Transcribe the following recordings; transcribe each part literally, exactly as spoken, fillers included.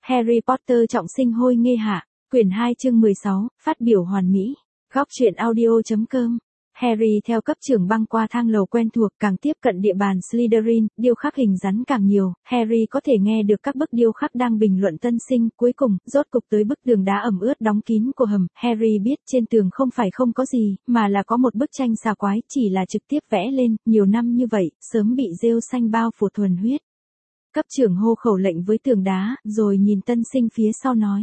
Harry Potter trọng sinh hôi nghê hạ, quyển hai chương mười sáu, phát biểu hoàn mỹ. Góc truyện audio chấm com. Harry theo cấp trưởng băng qua thang lầu quen thuộc, càng tiếp cận địa bàn Slytherin, điêu khắc hình rắn càng nhiều, Harry có thể nghe được các bức điêu khắc đang bình luận tân sinh, cuối cùng, rốt cục tới bức tường đá ẩm ướt đóng kín của hầm, Harry biết trên tường không phải không có gì, mà là có một bức tranh xà quái, chỉ là trực tiếp vẽ lên, nhiều năm như vậy, sớm bị rêu xanh bao phủ thuần huyết. Cấp trưởng hô khẩu lệnh với tường đá, rồi nhìn tân sinh phía sau nói.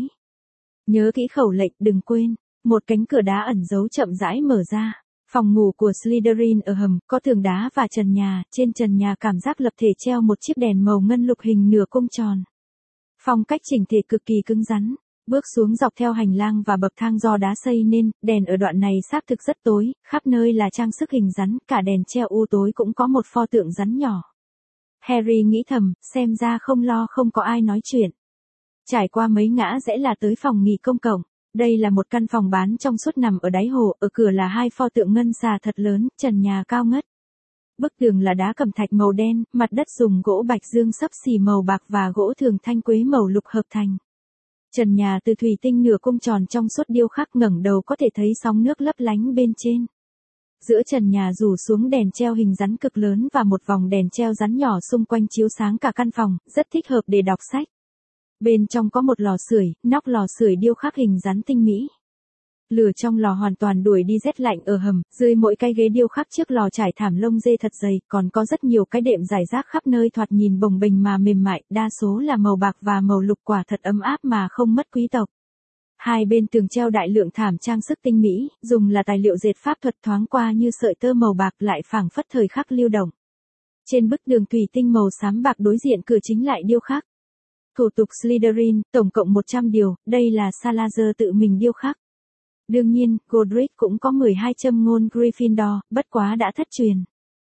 Nhớ kỹ khẩu lệnh, đừng quên, một cánh cửa đá ẩn giấu chậm rãi mở ra. Phòng ngủ của Slytherin ở hầm, có tường đá và trần nhà, trên trần nhà cảm giác lập thể treo một chiếc đèn màu ngân lục hình nửa cung tròn. Phong cách chỉnh thể cực kỳ cứng rắn, bước xuống dọc theo hành lang và bậc thang do đá xây nên, đèn ở đoạn này xác thực rất tối, khắp nơi là trang sức hình rắn, cả đèn treo u tối cũng có một pho tượng rắn nhỏ. Harry nghĩ thầm, xem ra không lo không có ai nói chuyện. Trải qua mấy ngã rẽ là tới phòng nghỉ công cộng. Đây là một căn phòng bán trong suốt nằm ở đáy hồ, ở cửa là hai pho tượng ngân xà thật lớn, trần nhà cao ngất. Bức tường là đá cẩm thạch màu đen, mặt đất dùng gỗ bạch dương xấp xì màu bạc và gỗ thường thanh quế màu lục hợp thành. Trần nhà từ thủy tinh nửa cung tròn trong suốt điêu khắc, ngẩng đầu có thể thấy sóng nước lấp lánh bên trên. Giữa trần nhà rủ xuống đèn treo hình rắn cực lớn và một vòng đèn treo rắn nhỏ xung quanh chiếu sáng cả căn phòng, rất thích hợp để đọc sách. Bên trong có một lò sưởi, nóc lò sưởi điêu khắc hình rắn tinh mỹ. Lửa trong lò hoàn toàn đuổi đi rét lạnh ở hầm, dưới mỗi cái ghế điêu khắc trước lò trải thảm lông dê thật dày, còn có rất nhiều cái đệm rải rác khắp nơi thoạt nhìn bồng bềnh mà mềm mại, đa số là màu bạc và màu lục, quả thật ấm áp mà không mất quý tộc. Hai bên tường treo đại lượng thảm trang sức tinh mỹ, dùng là tài liệu dệt pháp thuật, thoáng qua như sợi tơ màu bạc lại phảng phất thời khắc lưu động. Trên bức tường thủy tinh màu xám bạc đối diện cửa chính lại điêu khắc. Thủ tục Slytherin, tổng cộng một trăm điều, đây là Salazar tự mình điêu khắc. Đương nhiên, Godric cũng có mười hai châm ngôn Gryffindor, bất quá đã thất truyền.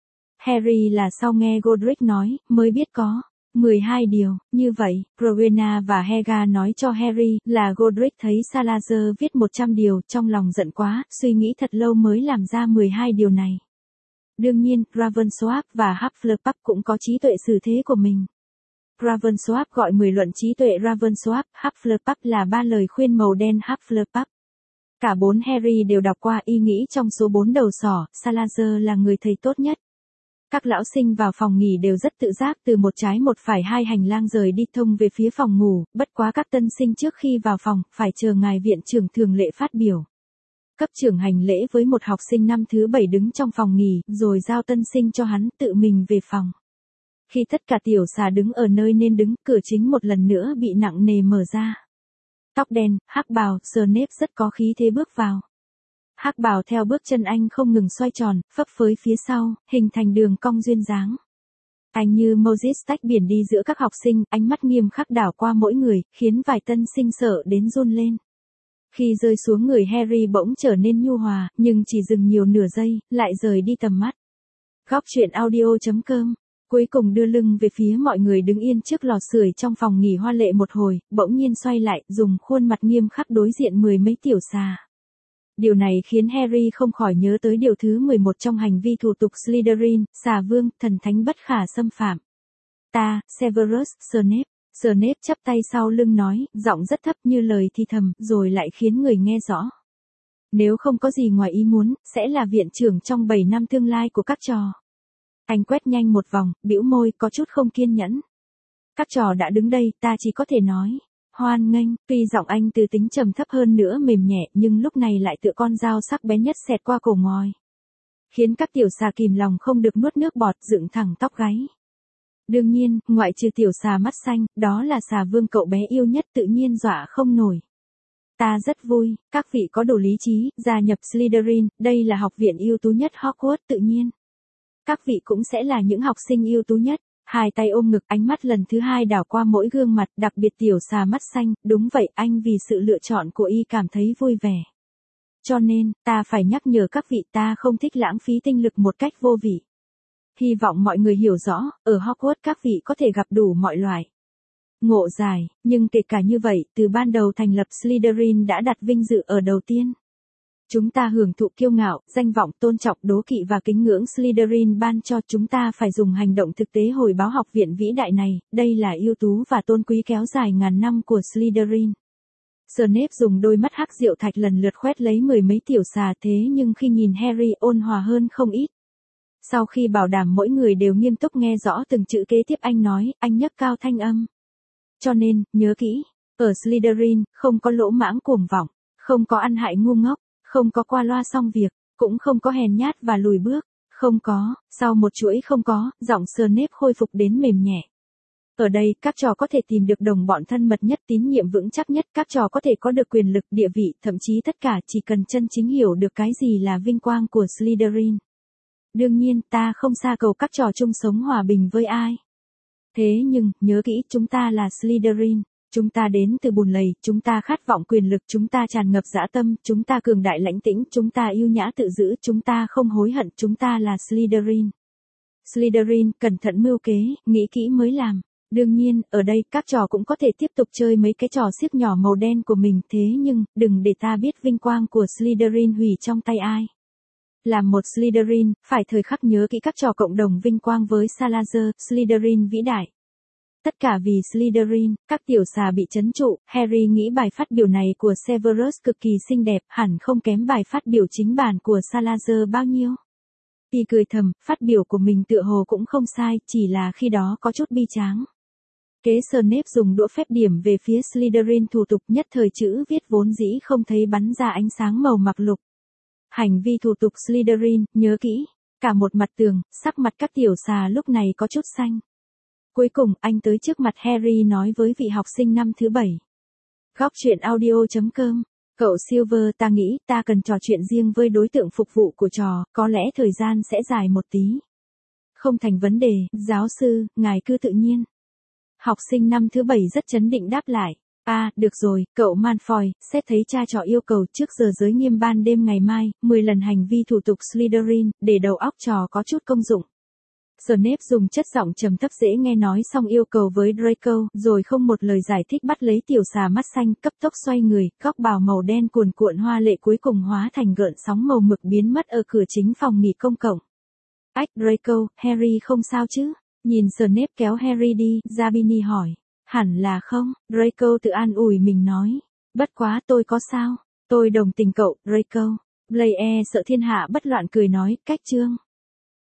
Harry là sau nghe Godric nói, mới biết có mười hai điều, như vậy, Rowena và Helga nói cho Harry là Godric thấy Salazar viết một trăm điều, trong lòng giận quá, suy nghĩ thật lâu mới làm ra mười hai điều này. Đương nhiên, Ravensworth và Hufflepuff cũng có trí tuệ xử thế của mình. Ravensworth gọi mười luận trí tuệ Ravensworth, Hufflepuff là ba lời khuyên màu đen Hufflepuff. Cả bốn Harry đều đọc qua, ý nghĩ trong số bốn đầu sỏ, Salazar là người thầy tốt nhất. Các lão sinh vào phòng nghỉ đều rất tự giác, từ một trái một phải hai hành lang rời đi thông về phía phòng ngủ, bất quá các tân sinh trước khi vào phòng, phải chờ ngài viện trưởng thường lệ phát biểu. Cấp trưởng hành lễ với một học sinh năm thứ bảy đứng trong phòng nghỉ, rồi giao tân sinh cho hắn, tự mình về phòng. Khi tất cả tiểu xà đứng ở nơi nên đứng, cửa chính một lần nữa bị nặng nề mở ra. Tóc đen, hắc bào, Snape rất có khí thế bước vào. Hắc bào theo bước chân anh không ngừng xoay tròn, phấp phới phía sau, hình thành đường cong duyên dáng. Anh như Moses tách biển đi giữa các học sinh, ánh mắt nghiêm khắc đảo qua mỗi người, khiến vài tân sinh sợ đến run lên. Khi rơi xuống người Harry bỗng trở nên nhu hòa, nhưng chỉ dừng nhiều nửa giây, lại rời đi tầm mắt. Góc truyện audio chấm com. Cuối cùng đưa lưng về phía mọi người đứng yên trước lò sưởi trong phòng nghỉ hoa lệ một hồi, bỗng nhiên xoay lại, dùng khuôn mặt nghiêm khắc đối diện mười mấy tiểu xà. Điều này khiến Harry không khỏi nhớ tới điều thứ mười một trong hành vi thủ tục Slytherin, xà vương, thần thánh bất khả xâm phạm. Ta, Severus Snape. Snape chắp tay sau lưng nói, giọng rất thấp như lời thì thầm, rồi lại khiến người nghe rõ. Nếu không có gì ngoài ý muốn, sẽ là viện trưởng trong bảy năm tương lai của các trò. Anh quét nhanh một vòng, bĩu môi, có chút không kiên nhẫn. Các trò đã đứng đây, ta chỉ có thể nói. Hoan nghênh, tuy giọng anh từ tính trầm thấp hơn nữa mềm nhẹ, nhưng lúc này lại tựa con dao sắc bén nhất xẹt qua cổ ngòi. Khiến các tiểu xà kìm lòng không được nuốt nước bọt, dựng thẳng tóc gáy. Đương nhiên, ngoại trừ tiểu xà mắt xanh, đó là xà vương cậu bé yêu nhất, tự nhiên dọa không nổi. Ta rất vui, các vị có đủ lý trí, gia nhập Slytherin, đây là học viện ưu tú nhất Hogwarts, tự nhiên. Các vị cũng sẽ là những học sinh ưu tú nhất. Hai tay ôm ngực, ánh mắt lần thứ hai đảo qua mỗi gương mặt, đặc biệt tiểu xà mắt xanh, đúng vậy, anh vì sự lựa chọn của y cảm thấy vui vẻ. Cho nên, ta phải nhắc nhở các vị, ta không thích lãng phí tinh lực một cách vô vị. Hy vọng mọi người hiểu rõ, ở Hogwarts các vị có thể gặp đủ mọi loại ngộ giải, nhưng kể cả như vậy, từ ban đầu thành lập Slytherin đã đặt vinh dự ở đầu tiên. Chúng ta hưởng thụ kiêu ngạo, danh vọng, tôn trọng, đố kỵ và kính ngưỡng Slytherin ban cho chúng ta phải dùng hành động thực tế hồi báo học viện vĩ đại này, đây là ưu tú và tôn quý kéo dài ngàn năm của Slytherin. Snape dùng đôi mắt hắc diệu thạch lần lượt khoét lấy mười mấy tiểu xà thế nhưng khi nhìn Harry ôn hòa hơn không ít. Sau khi bảo đảm mỗi người đều nghiêm túc nghe rõ từng chữ kế tiếp anh nói, anh nhấc cao thanh âm. Cho nên, nhớ kỹ, ở Slytherin, không có lỗ mãng cuồng vọng, không có ăn hại ngu ngốc, không có qua loa xong việc, cũng không có hèn nhát và lùi bước, không có, sau một chuỗi không có, giọng Snape khôi phục đến mềm nhẹ. Ở đây, các trò có thể tìm được đồng bọn thân mật nhất, tín nhiệm vững chắc nhất, các trò có thể có được quyền lực, địa vị, thậm chí tất cả chỉ cần chân chính hiểu được cái gì là vinh quang của Slytherin. Đương nhiên, ta không xa cầu các trò chung sống hòa bình với ai. Thế nhưng, nhớ kỹ, chúng ta là Slytherin. Chúng ta đến từ bùn lầy, chúng ta khát vọng quyền lực, chúng ta tràn ngập dã tâm, chúng ta cường đại lãnh tĩnh, chúng ta yêu nhã tự giữ, chúng ta không hối hận, chúng ta là Slytherin. Slytherin, cẩn thận mưu kế, nghĩ kỹ mới làm. Đương nhiên, ở đây, các trò cũng có thể tiếp tục chơi mấy cái trò xiếc nhỏ màu đen của mình, thế nhưng, đừng để ta biết vinh quang của Slytherin hủy trong tay ai. Làm một Slytherin, phải thời khắc nhớ kỹ các trò cộng đồng vinh quang với Salazar, Slytherin vĩ đại. Tất cả vì Slytherin, các tiểu xà bị trấn trụ, Harry nghĩ bài phát biểu này của Severus cực kỳ xinh đẹp, hẳn không kém bài phát biểu chính bản của Salazar bao nhiêu. Y cười thầm, phát biểu của mình tựa hồ cũng không sai, chỉ là khi đó có chút bi tráng. Kế Snape dùng đũa phép điểm về phía Slytherin thủ tục nhất thời chữ viết vốn dĩ không thấy bắn ra ánh sáng màu mặc lục. Hành vi thủ tục Slytherin, nhớ kỹ, cả một mặt tường, sắc mặt các tiểu xà lúc này có chút xanh. Cuối cùng, anh tới trước mặt Harry nói với vị học sinh năm thứ bảy. Góc truyện audio chấm com. Cậu Silver, ta nghĩ ta cần trò chuyện riêng với đối tượng phục vụ của trò, có lẽ thời gian sẽ dài một tí. Không thành vấn đề, giáo sư, ngài cứ tự nhiên. Học sinh năm thứ bảy rất trấn định đáp lại. À, được rồi, cậu Malfoy, xét thấy cha trò yêu cầu trước giờ giới nghiêm ban đêm ngày mai, mười lần hành vi thủ tục Slytherin, để đầu óc trò có chút công dụng. Snape dùng chất giọng trầm thấp dễ nghe nói xong yêu cầu với Draco, rồi không một lời giải thích bắt lấy tiểu xà mắt xanh, cấp tốc xoay người, góc bào màu đen cuồn cuộn hoa lệ cuối cùng hóa thành gợn sóng màu mực biến mất ở cửa chính phòng nghỉ công cộng. Ách Draco, Harry không sao chứ? Nhìn Snape kéo Harry đi, Zabini hỏi. Hẳn là không, Draco tự an ủi mình nói. Bất quá tôi có sao? Tôi đồng tình cậu, Draco. Blaise sợ thiên hạ bất loạn cười nói, cách chương.